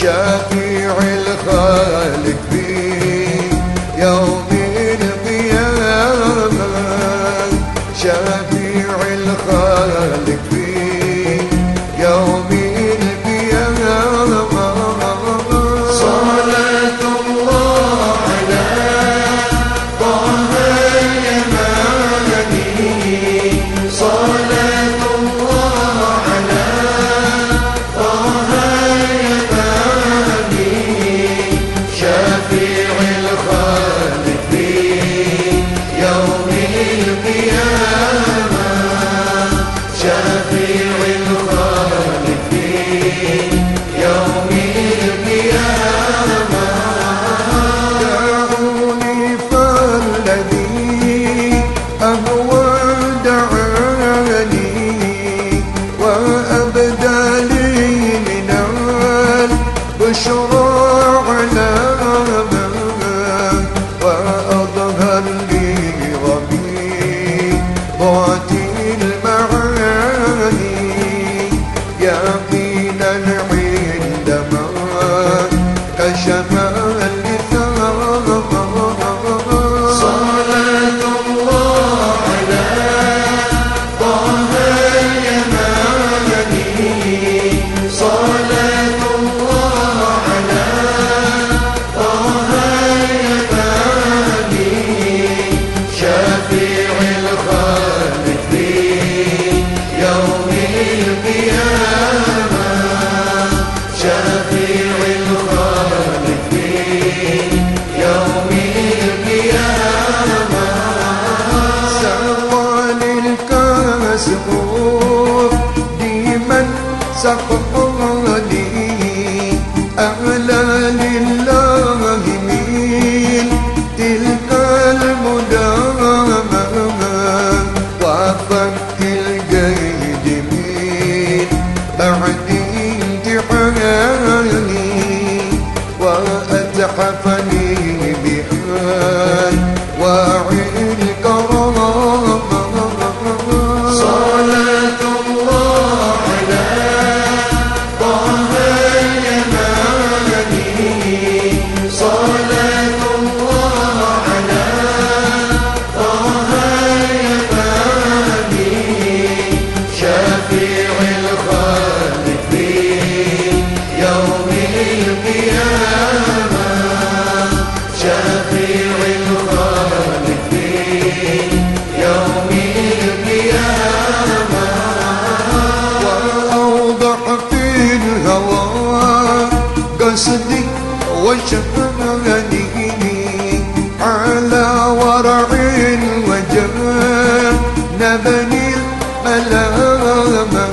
شفيع الخالق في يوم القيامة، شفيع الخالق في يوم القيامة. صلاة الله على طه اليماني، صلاة الله على طه اليماني، شفيع الخالق في يوم القيامة، شفيع الخالق في يوم القيامة. دعوني فالذي أهوى دعاني، وأبدى لي من البشرى علامة، وأظهر لي ضميضات المعاني يقينا عندما كشف اللثام. صلاة الله على طه اليماني، صلاة الله على طه اليماني، شفيع الخالق في يوم القيامة، شفيع الخالق في يوم القيامة. سقاني الكاس ديما سقاني، أعلى لله من تلك المدامة، وفك القيد من بعد امتحاني، وأتحفني بحال واعي الكرامة. صلاة الله على طه اليماني، صلاة الله على طه اليماني، شفيع الخالق في يوم القيامة، شفيع الخالق في يوم القيامة. وأوضح في الهوى قصدي وشغلني على ورع وجنبني الملامة،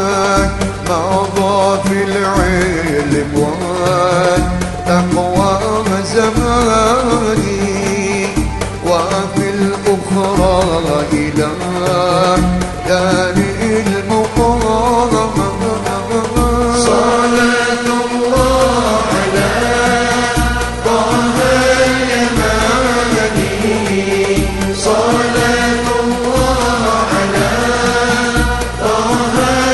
مضى في العلم والتقوى زماني، وفي الأخرى إلى دار المقامة. صلاة الله على طه اليماني، صلاة الله على طه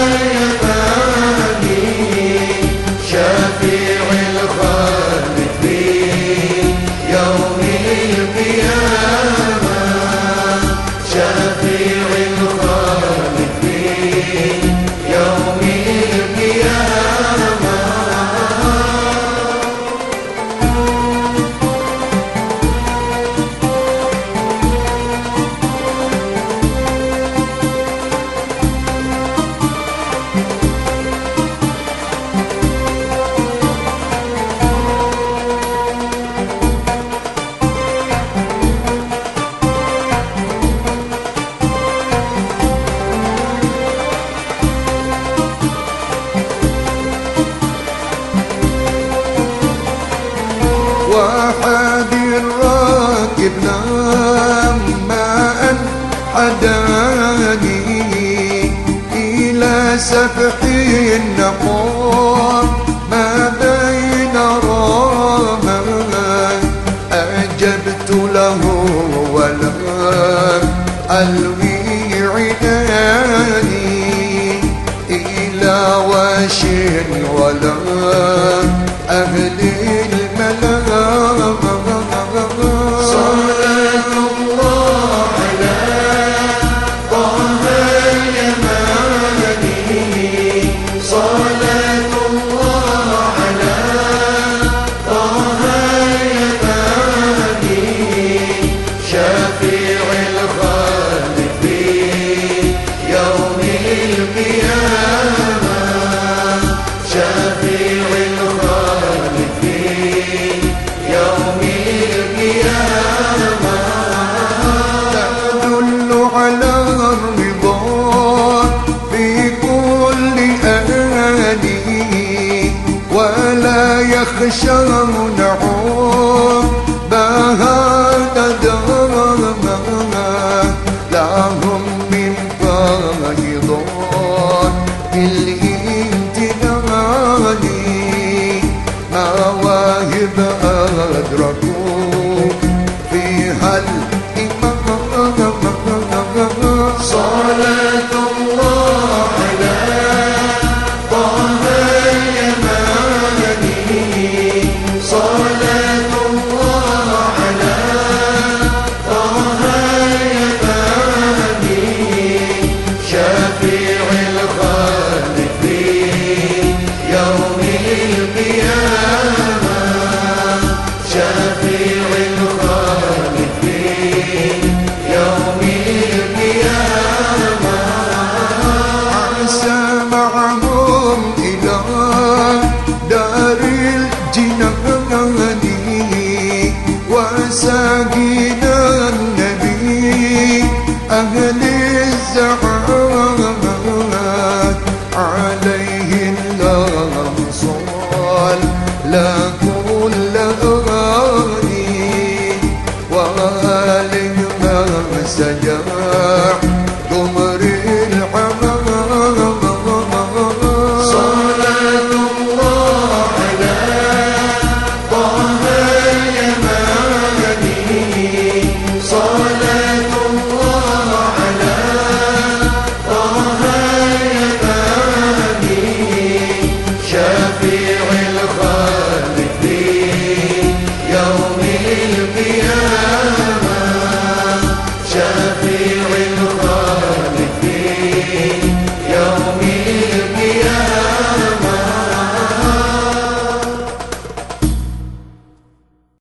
اليماني، شفيع الخالق في يوم القيامة، شفيع الخالق في يوم القيامة. وحادي الراكب لما أن حداني إلى سفح النقاب ما بين رامى، أجبت له ولم ألوي عناني إلى وش ولا ولا يخشون عقباها ندامة لهم من فيضان بالامتنان مواهب أدركوا فيها الإيمان صلاة الله على طه اليماني صلاة الله على طه اليماني شفيع الخلق في يوم القيامة شفيع الخلق في يوم القيامة عسى معهم إلى دار الجنان وساقينا النبي أهل الزعامات عليه الله صال لا كل أغاني وآله ما سجاع دمر العمام صلاة الله على طه اليماني صلاة الله على طه اليماني شفيع الخلق في يوم القيامة